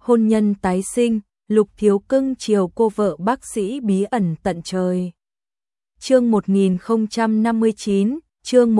hôn nhân tái sinh, Lục Thiếu Cưng chiều cô vợ bác sĩ bí ẩn tận trời. Chương 1059, chương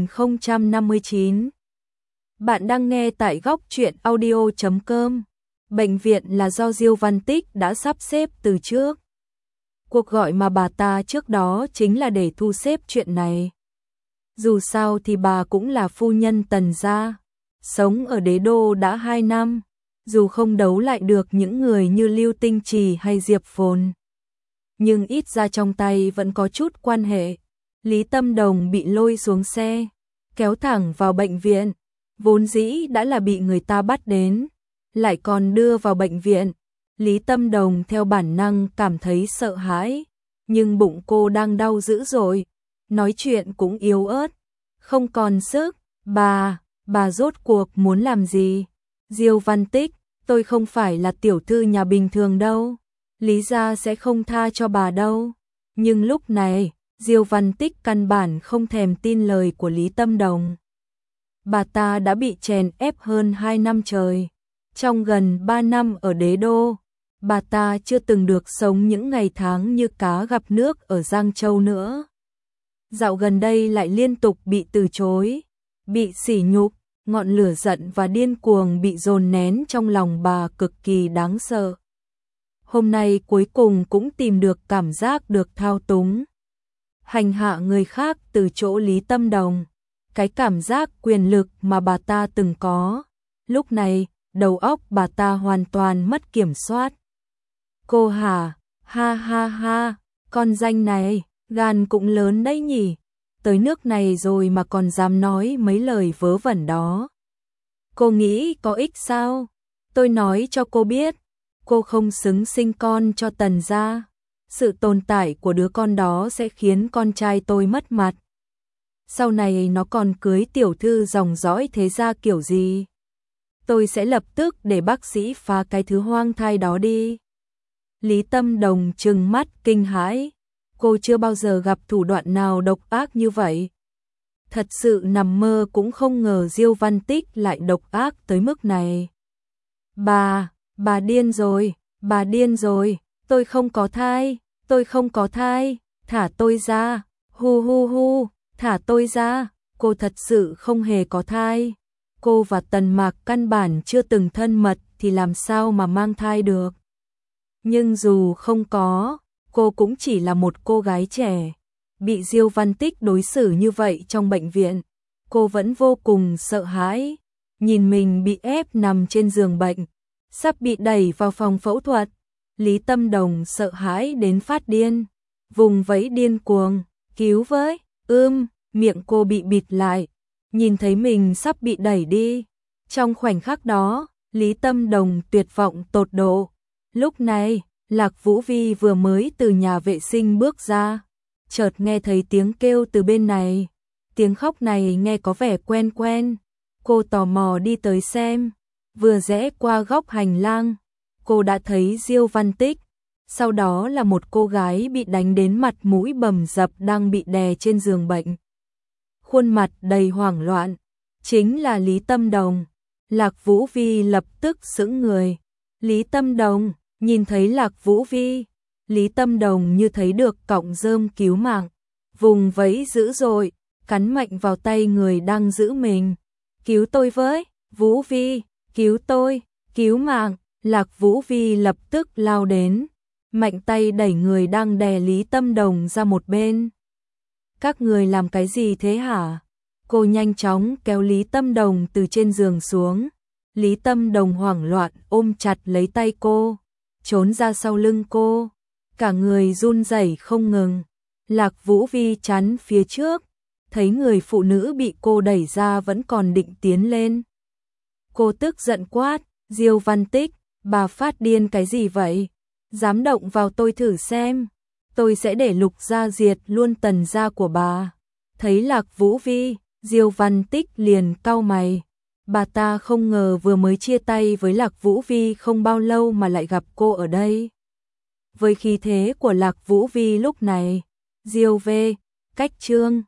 1059. Bạn đang nghe tại góc truyện audio.com. Bệnh viện là do Diêu Văn Tích đã sắp xếp từ trước. Cuộc gọi mà bà ta trước đó chính là để thu xếp chuyện này. Dù sao thì bà cũng là phu nhân Tần gia, sống ở đế đô đã 2 năm, dù không đấu lại được những người như Lưu Tinh Trì hay Diệp Phồn, nhưng ít ra trong tay vẫn có chút quan hệ. Lý Tâm Đồng bị lôi xuống xe, kéo thẳng vào bệnh viện, vốn dĩ đã là bị người ta bắt đến, lại còn đưa vào bệnh viện. Lý Tâm Đồng theo bản năng cảm thấy sợ hãi, nhưng bụng cô đang đau dữ dội, nói chuyện cũng yếu ớt, không còn sức. Bà rốt cuộc muốn làm gì? Diêu Văn Tích, tôi không phải là tiểu thư nhà bình thường đâu, Lý gia sẽ không tha cho bà đâu. Nhưng lúc này, Diêu Văn Tích căn bản không thèm tin lời của Lý Tâm Đồng. Bà ta đã bị chèn ép hơn 2 năm trời. Trong gần 3 năm ở đế đô, bà ta chưa từng được sống những ngày tháng như cá gặp nước ở Giang Châu nữa. Dạo gần đây lại liên tục bị từ chối, bị sỉ nhục, ngọn lửa giận và điên cuồng bị dồn nén trong lòng bà cực kỳ đáng sợ. Hôm nay cuối cùng cũng tìm được cảm giác được thao túng, hành hạ người khác từ chỗ Lý Tâm Đồng. Cái cảm giác quyền lực mà bà ta từng có, lúc này, đầu óc bà ta hoàn toàn mất kiểm soát. Cô hả? Ha ha ha, con danh này, gan cũng lớn đấy nhỉ, tới nước này rồi mà còn dám nói mấy lời vớ vẩn đó. Cô nghĩ có ích sao? Tôi nói cho cô biết, cô không xứng sinh con cho Tần gia. Sự tồn tại của đứa con đó sẽ khiến con trai tôi mất mặt. Sau này nó còn cưới tiểu thư dòng dõi thế gia kiểu gì? Tôi sẽ lập tức để bác sĩ phá cái thứ hoang thai đó đi. Lý Tâm Đồng trừng mắt kinh hãi, cô chưa bao giờ gặp thủ đoạn nào độc ác như vậy. Thật sự nằm mơ cũng không ngờ Diêu Văn Tích lại độc ác tới mức này. Bà điên rồi, bà điên rồi, tôi không có thai, tôi không có thai, thả tôi ra, hu hu hu, thả tôi ra, cô thật sự không hề có thai. Cô và Tần Mạc căn bản chưa từng thân mật thì làm sao mà mang thai được. Nhưng dù không có, cô cũng chỉ là một cô gái trẻ. Bị Diêu Văn Tích đối xử như vậy trong bệnh viện, cô vẫn vô cùng sợ hãi. Nhìn mình bị ép nằm trên giường bệnh, sắp bị đẩy vào phòng phẫu thuật, Lý Tâm Đồng sợ hãi đến phát điên, vùng vẫy điên cuồng, cứu với, miệng cô bị bịt lại, nhìn thấy mình sắp bị đẩy đi. Trong khoảnh khắc đó, Lý Tâm Đồng tuyệt vọng tột độ. Lúc này, Lạc Vũ Vi vừa mới từ nhà vệ sinh bước ra, chợt nghe thấy tiếng kêu từ bên này. Tiếng khóc này nghe có vẻ quen quen. Cô tò mò đi tới xem, vừa rẽ qua góc hành lang, cô đã thấy Diêu Văn Tích, sau đó là một cô gái bị đánh đến mặt mũi bầm dập đang bị đè trên giường bệnh. Khuôn mặt đầy hoảng loạn, chính là Lý Tâm Đồng. Lạc Vũ Vi lập tức sững người. Lý Tâm Đồng, nhìn thấy Lạc Vũ Vi, Lý Tâm Đồng như thấy được cọng rơm cứu mạng, vùng vẫy dữ dội, cắn mạnh vào tay người đang giữ mình. Cứu tôi với, Vũ Vi, cứu tôi, cứu mạng. Lạc Vũ Vi lập tức lao đến, mạnh tay đẩy người đang đè Lý Tâm Đồng ra một bên. Các người làm cái gì thế hả? Cô nhanh chóng kéo Lý Tâm Đồng từ trên giường xuống. Lý Tâm Đồng hoảng loạn ôm chặt lấy tay cô, trốn ra sau lưng cô, cả người run rẩy không ngừng. Lạc Vũ Vi chắn phía trước, thấy người phụ nữ bị cô đẩy ra vẫn còn định tiến lên. Cô tức giận quát, Diêu Văn Tích, bà phát điên cái gì vậy? Dám động vào tôi thử xem, tôi sẽ để Lục gia diệt luôn Tần gia của bà. Thấy Lạc Vũ Vi, Diêu Văn Tích liền cau mày. Bà ta không ngờ vừa mới chia tay với Lạc Vũ Vi không bao lâu mà lại gặp cô ở đây. Với khí thế của Lạc Vũ Vi lúc này, Diêu V, cách chương